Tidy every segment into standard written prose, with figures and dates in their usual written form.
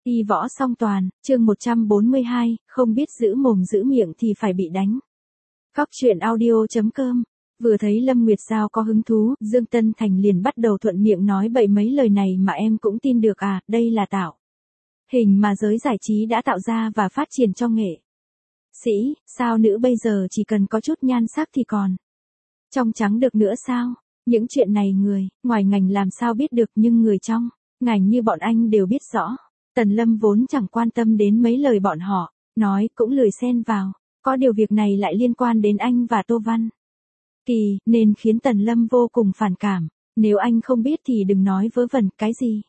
Y võ song toàn, chương 142, không biết giữ mồm giữ miệng thì phải bị đánh. Cóc truyện audio.com. Vừa thấy Lâm Nguyệt Giao có hứng thú, Dương Tân Thành liền bắt đầu thuận miệng nói bậy mấy lời này mà em cũng tin được à, đây là tạo hình mà giới giải trí đã tạo ra và phát triển cho nghệ sĩ, sao nữ bây giờ chỉ cần có chút nhan sắc thì còn trong trắng được nữa sao? Những chuyện này người ngoài ngành làm sao biết được, nhưng người trong ngành như bọn anh đều biết rõ. Tần Lâm vốn chẳng quan tâm đến mấy lời bọn họ nói, cũng lười xen vào, có điều việc này lại liên quan đến anh và Tô Văn Kỳ, nên khiến Tần Lâm vô cùng phản cảm. Nếu anh không biết thì đừng nói vớ vẩn cái gì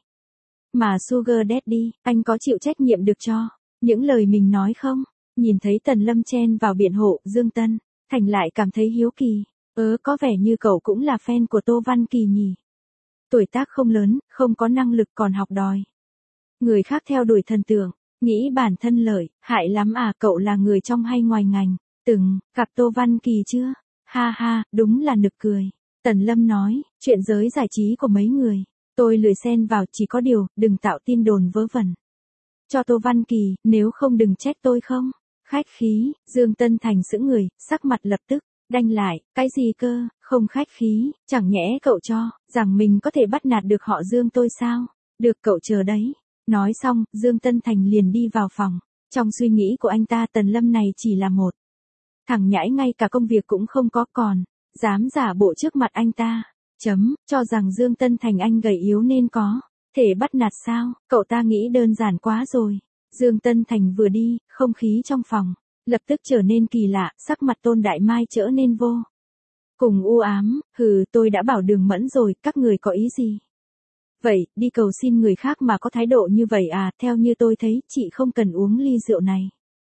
mà Sugar Daddy, anh có chịu trách nhiệm được cho những lời mình nói không? Nhìn thấy Tần Lâm chen vào biện hộ, Dương Tân Thành lại cảm thấy hiếu kỳ. Có vẻ như cậu cũng là fan của Tô Văn Kỳ nhỉ? Tuổi tác không lớn, không có năng lực còn học đòi người khác theo đuổi thần tượng, nghĩ bản thân lợi hại lắm à? Cậu là người trong hay ngoài ngành, từng gặp Tô Văn Kỳ chưa? Ha ha, đúng là nực cười. Tần Lâm nói, chuyện giới giải trí của mấy người tôi lười xen vào, chỉ có điều đừng tạo tin đồn vớ vẩn cho Tô Văn Kỳ, nếu không đừng trách tôi không khách khí. Dương Tân Thành sững người, sắc mặt lập tức đanh lại. Cái gì cơ? Không khách khí? Chẳng nhẽ cậu cho rằng mình có thể bắt nạt được họ Dương tôi sao? Được, cậu chờ đấy. Nói xong, Dương Tân Thành liền đi vào phòng. Trong suy nghĩ của anh ta, Tần Lâm này chỉ là một thằng nhãi, ngay cả công việc cũng không có, còn dám giả bộ trước mặt anh ta. Cho rằng Dương Tân Thành anh gầy yếu nên có thể bắt nạt sao? Cậu ta nghĩ đơn giản quá rồi. Dương Tân Thành vừa đi, không khí trong phòng lập tức trở nên kỳ lạ, sắc mặt Tôn Đại Mai trở nên vô cùng u ám. Tôi đã bảo Đường Mẫn rồi, các người có ý gì vậy? Đi cầu xin người khác mà có thái độ như vậy à? Theo như tôi thấy, chị không cần uống ly rượu này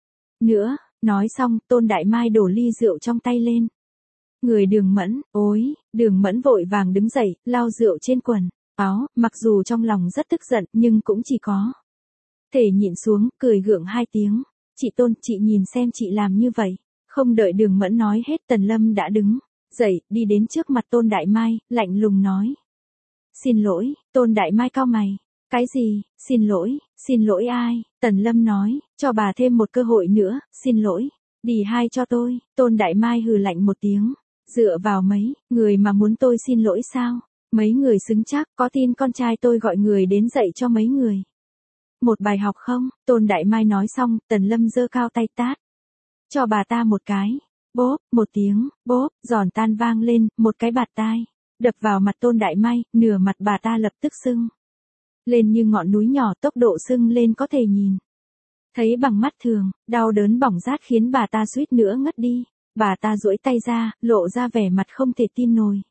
nữa. Nói xong, Tôn Đại Mai đổ ly rượu trong tay lên người Đường Mẫn. Ôi, Đường Mẫn vội vàng đứng dậy, lau rượu trên quần áo, mặc dù trong lòng rất tức giận, nhưng cũng chỉ có thể nhịn xuống, cười gượng hai tiếng. Chị Tôn, chị nhìn xem chị làm như vậy. Không đợi Đường Mẫn nói hết, Tần Lâm đã đứng dậy, đi đến trước mặt Tôn Đại Mai, lạnh lùng nói. Xin lỗi. Tôn Đại Mai cau mày. Cái gì? Xin lỗi? Xin lỗi ai? Tần Lâm nói, cho bà thêm một cơ hội nữa, xin lỗi. Đi hai cho tôi. Tôn Đại Mai hừ lạnh một tiếng. Dựa vào mấy người mà muốn tôi xin lỗi sao? Mấy người xứng chắc, có tin con trai tôi gọi người đến dạy cho mấy người một bài học không? Tôn Đại Mai nói xong, Tần Lâm giơ cao tay tát cho bà ta một cái. Bốp, một tiếng, bốp, giòn tan vang lên, một cái bạt tai đập vào mặt Tôn Đại Mai, nửa mặt bà ta lập tức sưng lên như ngọn núi nhỏ, tốc độ sưng lên có thể nhìn thấy bằng mắt thường, đau đớn bỏng rát khiến bà ta suýt nữa ngất đi. Bà ta duỗi tay ra, lộ ra vẻ mặt không thể tin nổi.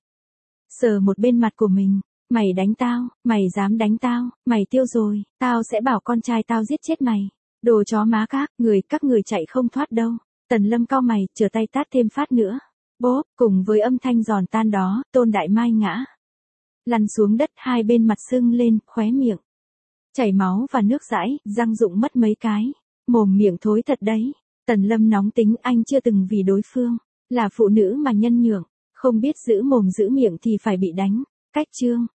Sờ một bên mặt của mình. Mày đánh tao, mày dám đánh tao, mày tiêu rồi, tao sẽ bảo con trai tao giết chết mày. Đồ chó má các người chạy không thoát đâu. Tần Lâm cau mày, trở tay tát thêm phát nữa. Bốp, cùng với âm thanh giòn tan đó, Tôn Đại Mai ngã lăn xuống đất, hai bên mặt sưng lên, khóe miệng chảy máu và nước dãi, răng rụng mất mấy cái. Mồm miệng thối thật đấy. Tần Lâm nóng tính, anh chưa từng vì đối phương là phụ nữ mà nhân nhượng, không biết giữ mồm giữ miệng thì phải bị đánh. Cách chương